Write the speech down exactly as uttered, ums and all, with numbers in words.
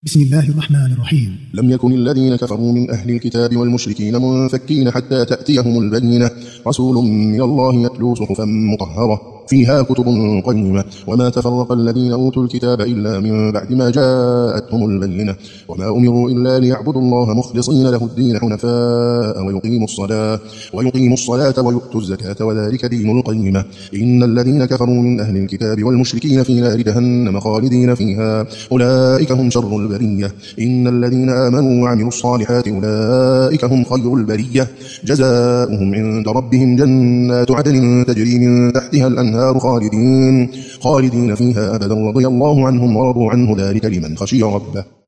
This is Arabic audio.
بسم الله الرحمن الرحيم. لم يكن الذين كفروا من أهل الكتاب والمشركين منفكين حتى تأتيهم البينة، رسول من الله يتلو صحفا مطهرة فيها كتب قيمة. وما تفرق الذين أوتوا الكتاب إلا من بعد ما جاءتهم البينة، وما أمروا إلا ليعبدوا الله مخلصين له الدين حنفاء ويقيموا الصلاة ويقيموا الصلاة ويؤتوا الزكاة وذلك دين القيمة. إن الذين كفروا من أهل الكتاب والمشركين في نار جهنم خالدين فيها أولئك هم شر البرية. إن الذين آمنوا وعملوا الصالحات أولئك هم خير البرية، جزاؤهم عند ربهم جنات عدن تجري من تحتها الأنهار خالدين خالدين فيها أبدا، رضي الله عنهم ورضوا عنه، ذلك لمن خشي ربه.